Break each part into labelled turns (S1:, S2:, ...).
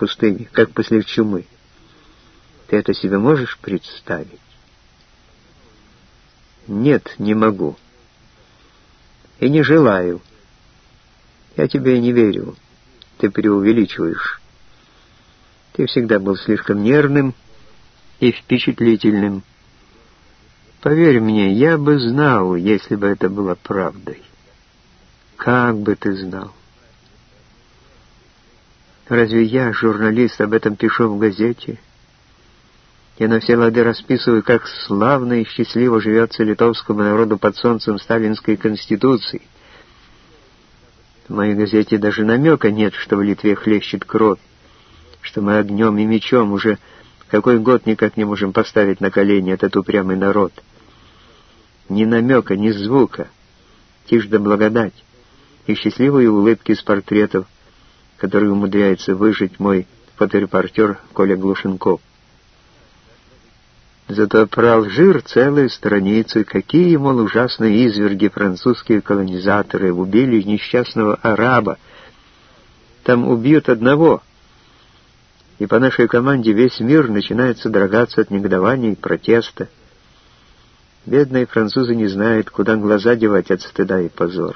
S1: пустыне, как после чумы. Ты это себе можешь представить? Нет, не могу. И не желаю. Я тебе не верю. Ты преувеличиваешь. Ты всегда был слишком нервным и впечатлительным. Поверь мне, я бы знал, если бы это было правдой. Как бы ты знал? Разве я, журналист, об этом пишу в газете? Я на все лады расписываю, как славно и счастливо живется литовскому народу под солнцем сталинской конституции. В моей газете даже намека нет, что в Литве хлещет кровь, что мы огнем и мечом уже какой год никак не можем поставить на колени этот упрямый народ. Ни намека, ни звука, тишь да благодать, и счастливые улыбки с портретов, которые умудряется выжить мой фоторепортер Коля Глушенков. Зато про Алжир целые страницы, какие, мол, ужасные изверги французские колонизаторы убили несчастного араба. Там убьют одного, и по нашей команде весь мир начинает содрогаться от негодования и протеста. Бедные французы не знают, куда глаза девать от стыда и позора.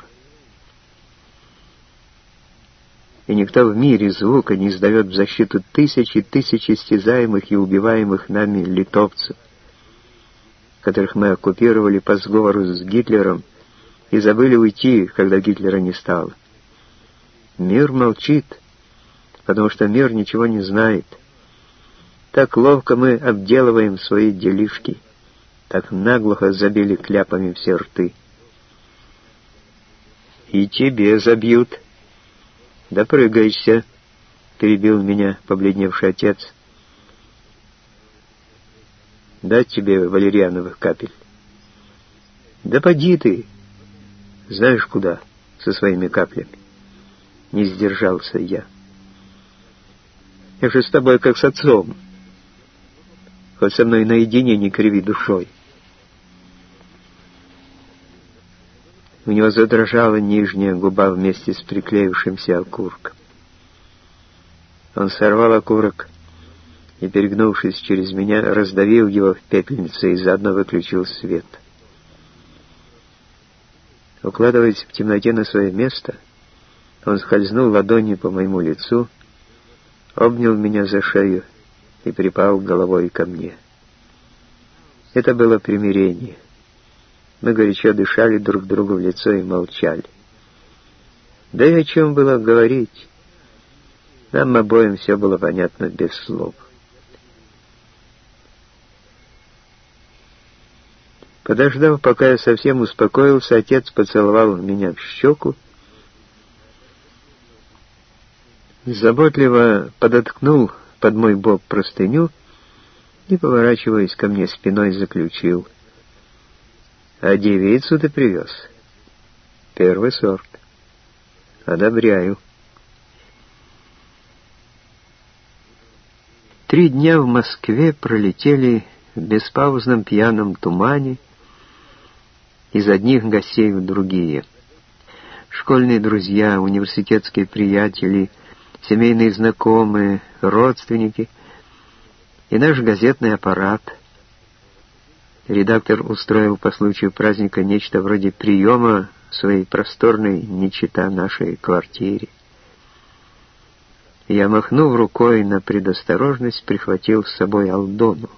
S1: И никто в мире звука не издает в защиту тысяч и тысяч истязаемых и убиваемых нами литовцев, которых мы оккупировали по сговору с Гитлером и забыли уйти, когда Гитлера не стало. Мир молчит, потому что мир ничего не знает. Так ловко мы обделываем свои делишки, так наглухо забили кляпами все рты. «И тебе забьют. Допрыгаешься», — перебил меня побледневший отец. «Дать тебе валериановых капель?» «Да поди ты, знаешь куда, со своими каплями». Не сдержался я. «Я же с тобой как с отцом. Хоть со мной наедине не криви душой». У него задрожала нижняя губа вместе с приклеившимся окурком. Он сорвал окурок и, перегнувшись через меня, раздавил его в пепельнице и заодно выключил свет. Укладываясь в темноте на свое место, он скользнул ладонью по моему лицу, обнял меня за шею и припал головой ко мне. Это было примирение. Мы горячо дышали друг другу в лицо и молчали. Да и о чем было говорить? Нам обоим все было понятно без слов. Подождав, пока я совсем успокоился, отец поцеловал меня в щеку, заботливо подоткнул под мой бок простыню и, поворачиваясь ко мне спиной, заключил: «А девицу ты привез? Первый сорт. Одобряю». 3 дня в Москве пролетели в беспаузном пьяном тумане, из одних гостей в другие. Школьные друзья, университетские приятели, семейные знакомые, родственники и наш газетный аппарат. Редактор устроил по случаю праздника нечто вроде приема в своей просторной, не чета нашей квартире. Я, махнув рукой на предосторожность, прихватил с собой Алдону.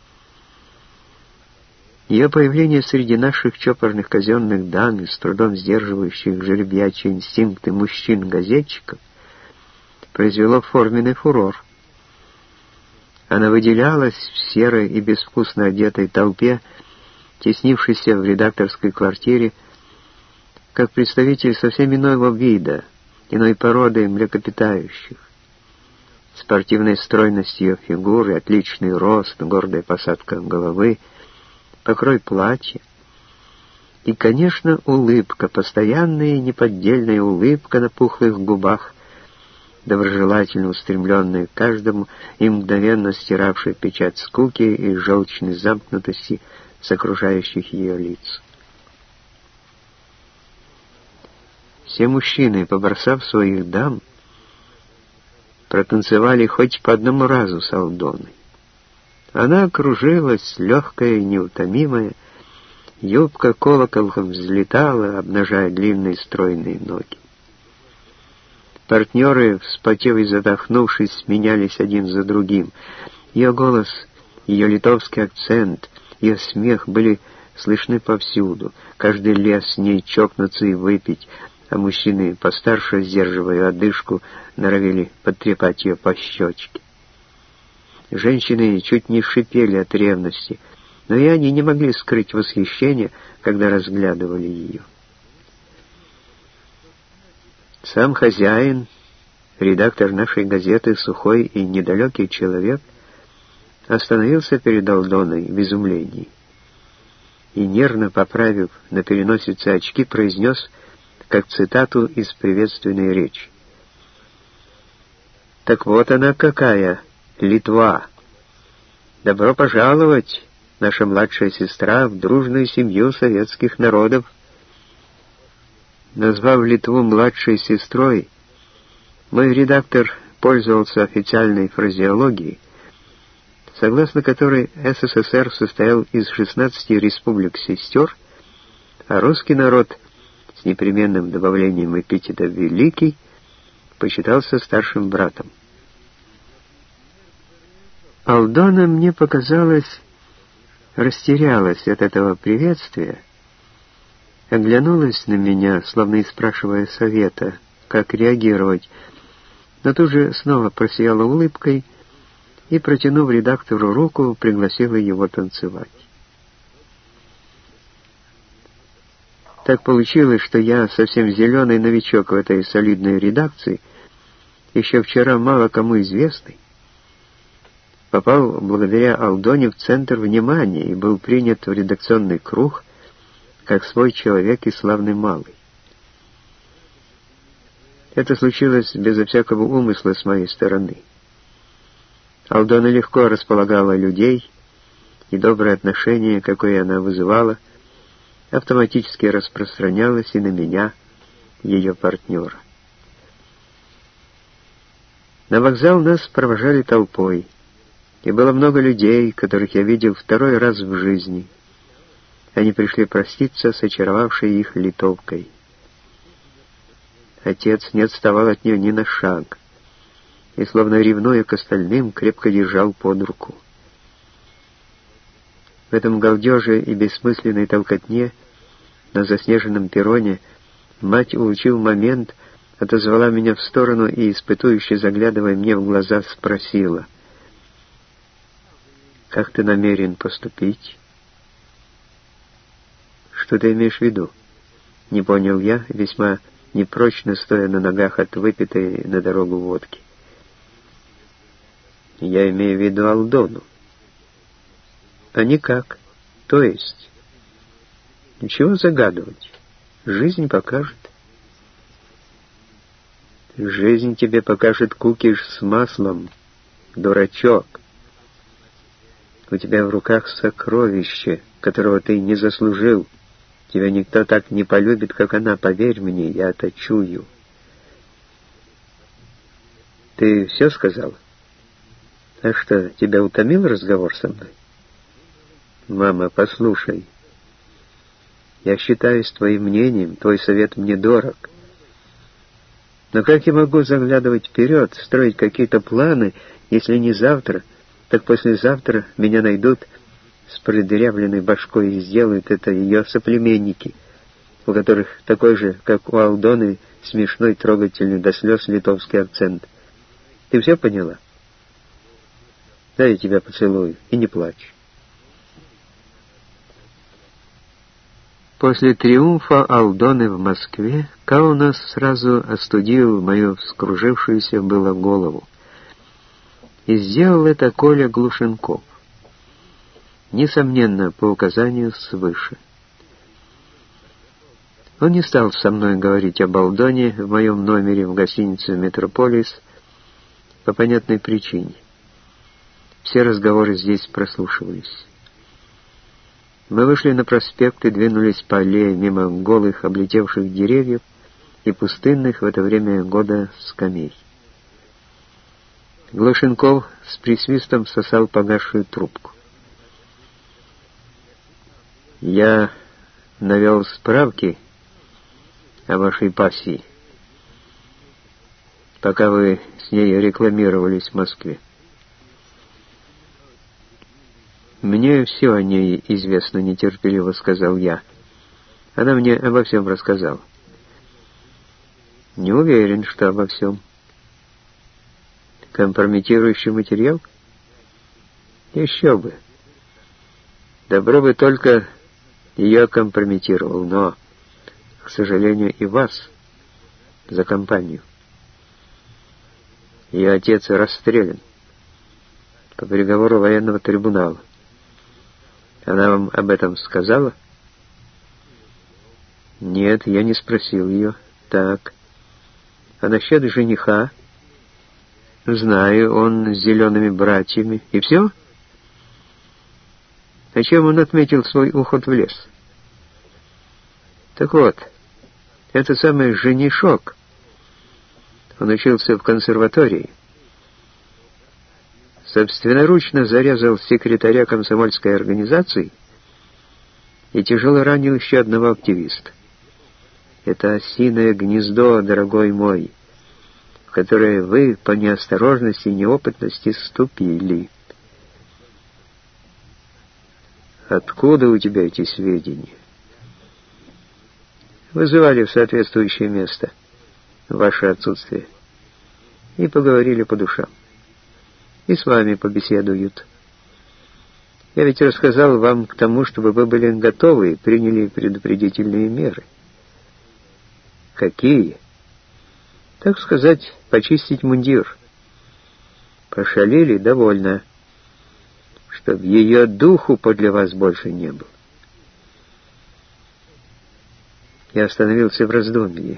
S1: Ее появление среди наших чопорных казенных дам и с трудом сдерживающих жеребячие инстинкты мужчин-газетчиков произвело форменный фурор. Она выделялась в серой и безвкусно одетой толпе, теснившейся в редакторской квартире, как представитель совсем иного вида, иной породы млекопитающих. Спортивной стройностью ее фигуры, отличный рост, гордая посадка головы, покрой платья и, конечно, улыбка, постоянная и неподдельная улыбка на пухлых губах, доброжелательно устремленная к каждому и мгновенно стиравшая печать скуки и желчной замкнутости с окружающих ее лиц. Все мужчины, побросав своих дам, протанцевали хоть по одному разу с Алдоной. Она кружилась, легкая и неутомимая, юбка колоколом взлетала, обнажая длинные стройные ноги. Партнеры, вспотев и задохнувшись, сменялись один за другим. Ее голос, ее литовский акцент, ее смех были слышны повсюду. Каждый лез с ней чокнуться и выпить, а мужчины, постарше, сдерживая одышку, норовили потрепать ее по щечке. Женщины чуть не шипели от ревности, но и они не могли скрыть восхищение, когда разглядывали ее. Сам хозяин, редактор нашей газеты, сухой и недалекий человек, остановился перед Алдоной в изумлении и, нервно поправив на переносице очки, произнес, как цитату из приветственной речи: «Так вот она какая, Литва! Добро пожаловать, наша младшая сестра, в дружную семью советских народов!» Назвав Литву младшей сестрой, мой редактор пользовался официальной фразеологией, согласно которой СССР состоял из 16 республик-сестер, а русский народ с непременным добавлением эпитета «великий» почитался старшим братом. Алдона, мне показалось, растерялась от этого приветствия, оглянулась на меня, словно и спрашивая совета, как реагировать, но тут же снова просияла улыбкой и, протянув редактору руку, пригласила его танцевать. Так получилось, что я, совсем зеленый новичок в этой солидной редакции, еще вчера мало кому известный, попал благодаря Алдоне в центр внимания и был принят в редакционный круг как свой человек и славный малый. Это случилось безо всякого умысла с моей стороны. Алдона легко располагала людей, и доброе отношение, какое она вызывала, автоматически распространялось и на меня, ее партнера. На вокзал нас провожали толпой, и было много людей, которых я видел второй раз в жизни. Они пришли проститься с очаровавшей их литовкой. Отец не отставал от нее ни на шаг, и, словно ревнуя к остальным, крепко держал под руку. В этом галдеже и бессмысленной толкотне на заснеженном перроне мать, улучив момент, отозвала меня в сторону и, испытующе заглядывая мне в глаза, спросила: «Как ты намерен поступить?» «Что ты имеешь в виду?» — не понял я, весьма непрочно стоя на ногах от выпитой на дорогу водки. «Я имею в виду Алдону». «А никак. То есть?» «Ничего загадывать. Жизнь покажет». «Жизнь тебе покажет кукиш с маслом, дурачок. У тебя в руках сокровище, которого ты не заслужил. Тебя никто так не полюбит, как она, поверь мне, я это чую». «Ты все сказал? А что, тебя утомил разговор со мной?» «Мама, послушай. Я считаюсь твоим мнением, твой совет мне дорог. Но как я могу заглядывать вперед, строить какие-то планы, если не завтра, так послезавтра меня найдут с продырявленной башкой и сделают это ее соплеменники, у которых такой же, как у Алдоны, смешной, трогательный до слез литовский акцент. Ты все поняла? Дай я тебя поцелую, и не плачь». После триумфа Алдоны в Москве Каунас сразу остудил мою вскружившуюся было голову. И сделал это Коля Глушенков. Несомненно, по указанию свыше. Он не стал со мной говорить об Алдоне в моем номере в гостинице «Метрополис» по понятной причине. Все разговоры здесь прослушивались. Мы вышли на проспект и двинулись по аллее мимо голых облетевших деревьев и пустынных в это время года скамей. Глушенков с присвистом сосал погасшую трубку. «Я навел справки о вашей пассии, пока вы с ней рекламировались в Москве. Мне все о ней известно», — нетерпеливо сказал я. «Она мне обо всем рассказала». «Не уверен, что обо всем». «Компрометирующий материал?» «Еще бы. Добро бы только ее компрометировал, но, к сожалению, и вас за компанию. Ее отец расстрелян по приговору военного трибунала. Она вам об этом сказала?» «Нет, я не спросил ее». «Так. А насчет жениха?» «Знаю, он с зелеными братьями. И все?» «А чем он отметил свой уход в лес?» «Так вот, этот самый женишок, он учился в консерватории, собственноручно зарезал секретаря комсомольской организации и тяжело ранил еще одного активиста. Это осиное гнездо, дорогой мой, в которое вы по неосторожности и неопытности ступили». «Откуда у тебя эти сведения?» «Вызывали в соответствующее место в ваше отсутствие и поговорили по душам. И с вами побеседуют. Я ведь рассказал вам к тому, чтобы вы были готовы и приняли предупредительные меры». «Какие?» «Так сказать, почистить мундир». «Пошалили? Довольно. Чтоб ее духу подле вас больше не было». Я остановился в раздумье.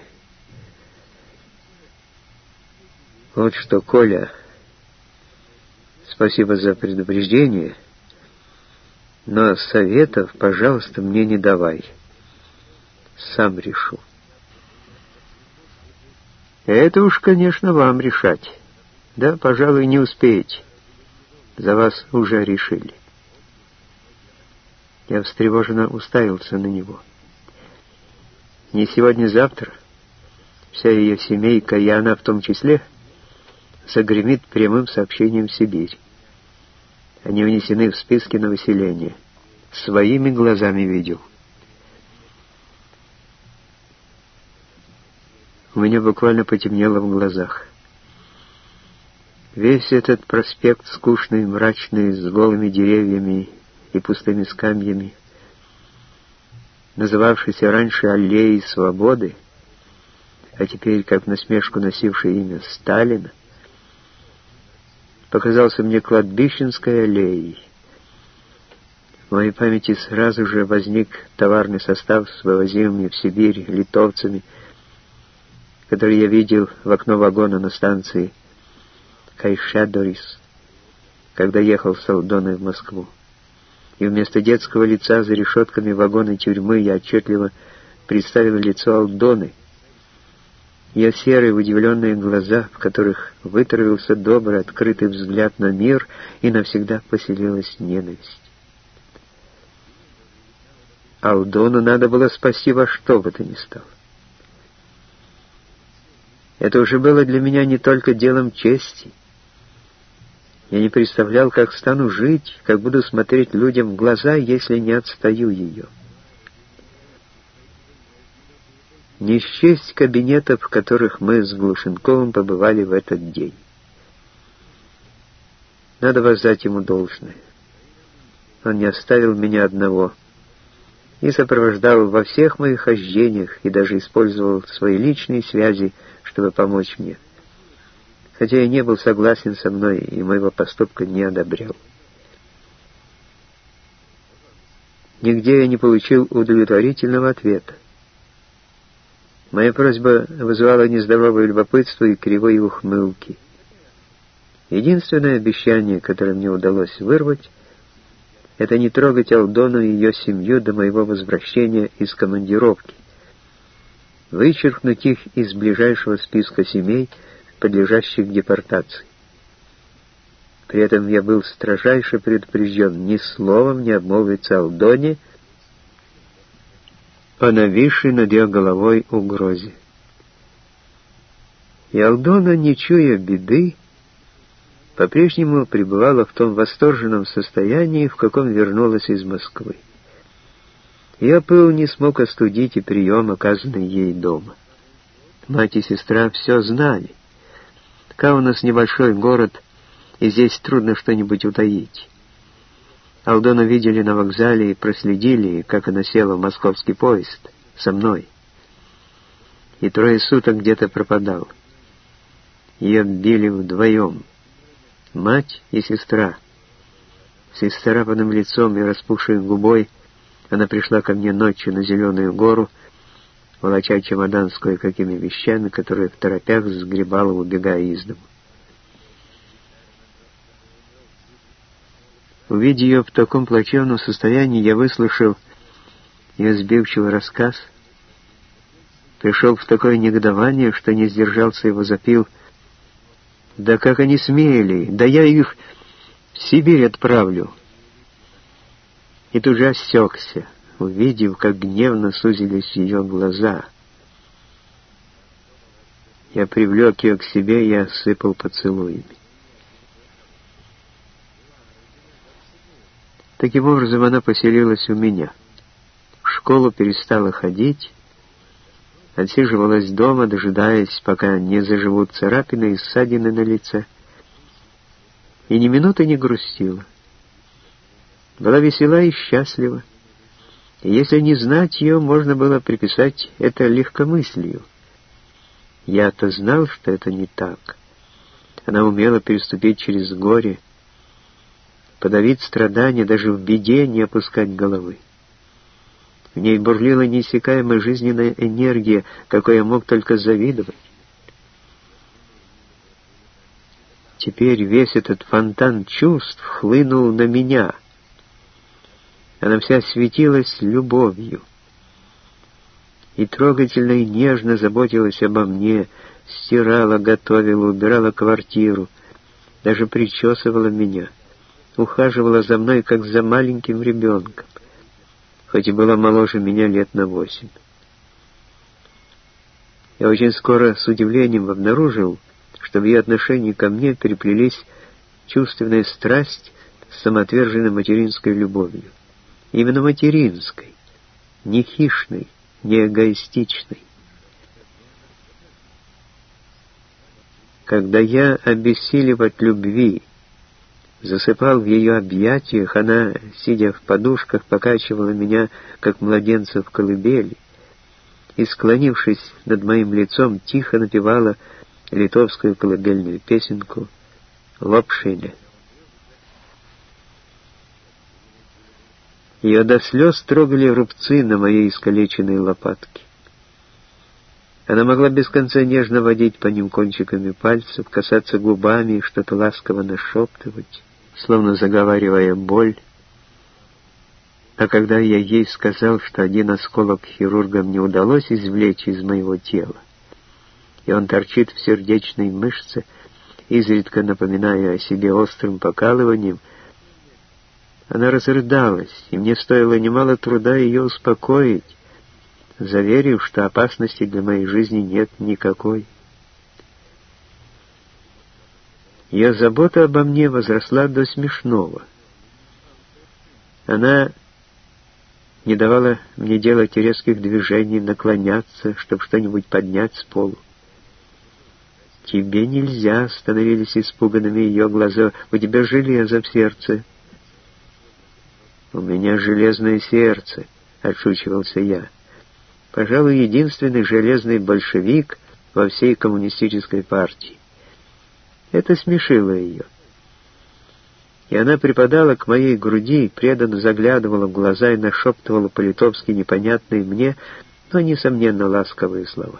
S1: «Вот что, Коля, спасибо за предупреждение, но советов, пожалуйста, мне не давай. Сам решу». «Это уж, конечно, вам решать. Да, пожалуй, не успеете. За вас уже решили». Я встревоженно уставился на него. Не сегодня-завтра вся ее семейка, и она в том числе, загремит прямым сообщением в Сибирь. Они внесены в списки на выселение. Своими глазами видел. У меня буквально потемнело в глазах. Весь этот проспект скучный, мрачный, с голыми деревьями и пустыми скамьями, называвшийся раньше Аллеей Свободы, а теперь как насмешку носивший имя Сталина, показался мне кладбищенской аллеей. В моей памяти сразу же возник товарный состав с вывозимыми в Сибирь литовцами, который я видел в окно вагона на станции Кайшадорис, когда ехал с Алдоной в Москву. И вместо детского лица за решетками вагона тюрьмы я отчетливо представил лицо Алдоны, ее серые удивленные глаза, в которых вытравился добрый открытый взгляд на мир, и навсегда поселилась ненависть. Алдону надо было спасти во что бы то ни стало. Это уже было для меня не только делом чести. Я не представлял, как стану жить, как буду смотреть людям в глаза, если не отстаю ее. Не счесть кабинетов, в которых мы с Глушенковым побывали в этот день. Надо воздать ему должное. Он не оставил меня одного и сопровождал во всех моих хождениях и даже использовал свои личные связи, чтобы помочь мне. Хотя я не был согласен со мной и моего поступка не одобрял. Нигде я не получил удовлетворительного ответа. Моя просьба вызывала нездоровое любопытство и кривые ухмылки. Единственное обещание, которое мне удалось вырвать, это не трогать Алдону и ее семью до моего возвращения из командировки, вычеркнуть их из ближайшего списка семей, подлежащих депортации. При этом я был строжайше предупрежден ни словом не обмолвиться Алдоне о нависшей над ее головой угрозе. И Алдона, не чуя беды, по-прежнему пребывала в том восторженном состоянии, в каком вернулась из Москвы. Ее пыл не смог остудить и прием, оказанный ей дома. Мать и сестра все знали. Каунас — небольшой город, и здесь трудно что-нибудь утаить. Алдону видели на вокзале и проследили, как она села в московский поезд со мной. И 3 суток где-то пропадал. Ее били вдвоем. Мать и сестра. С исцарапанным лицом и распухшей губой она пришла ко мне ночью на Зеленую гору, волоча чемодан с кое-какими вещами, которые в торопях сгребала, убегая из дома. Увидя ее в таком плачевном состоянии, я выслушал ее сбивчивый рассказ, пришел в такое негодование, что не сдержался и возопил: «Да как они смели! Да я их в Сибирь отправлю!» И тут же осекся, увидев, как гневно сузились ее глаза. Я привлек ее к себе и осыпал поцелуями. Таким образом, она поселилась у меня. В школу перестала ходить, отсиживалась дома, дожидаясь, пока не заживут царапины и ссадины на лице, и ни минуты не грустила. Была весела и счастлива, и если не знать ее, можно было приписать это легкомыслию. Я-то знал, что это не так. Она умела переступить через горе, подавить страдания, даже в беде не опускать головы. В ней бурлила неиссякаемая жизненная энергия, какой я мог только завидовать. Теперь весь этот фонтан чувств хлынул на меня. Она вся светилась любовью и трогательно и нежно заботилась обо мне, стирала, готовила, убирала квартиру, даже причесывала меня, ухаживала за мной, как за маленьким ребенком, хоть и была моложе меня лет на 8. Я очень скоро с удивлением обнаружил, что в ее отношении ко мне переплелись чувственная страсть с самоотверженной материнской любовью. Именно материнской, не хищной, не эгоистичной. Когда я, обессилев от любви, засыпал в ее объятиях, она, сидя в подушках, покачивала меня, как младенца в колыбели, и, склонившись над моим лицом, тихо напевала литовскую колыбельную песенку «Лопшине». Ее до слез трогали рубцы на моей искалеченной лопатке. Она могла без конца нежно водить по ним кончиками пальцев, касаться губами и что-то ласково нашептывать, словно заговаривая боль. А когда я ей сказал, что один осколок хирургам не удалось извлечь из моего тела, и он торчит в сердечной мышце, изредка напоминая о себе острым покалыванием, она разрыдалась, и мне стоило немало труда ее успокоить, заверив, что опасности для моей жизни нет никакой. Ее забота обо мне возросла до смешного. Она не давала мне делать резких движений, наклоняться, чтобы что-нибудь поднять с пола. «Тебе нельзя», — становились испуганными ее глаза, — «у тебя железо в сердце». «У меня железное сердце», — отшучивался я. Пожалуй, единственный железный большевик во всей коммунистической партии. Это смешило ее. И она припадала к моей груди, преданно заглядывала в глаза и нашептывала по-литовски непонятные мне, но, несомненно, ласковые слова.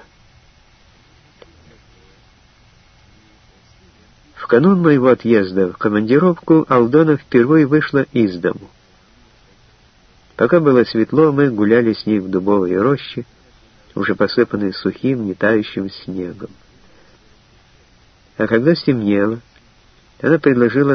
S1: В канун моего отъезда в командировку Алдона впервые вышла из дому. Пока было светло, мы гуляли с ней в дубовой роще, уже посыпанной сухим, не тающим снегом. А когда стемнело, она предложила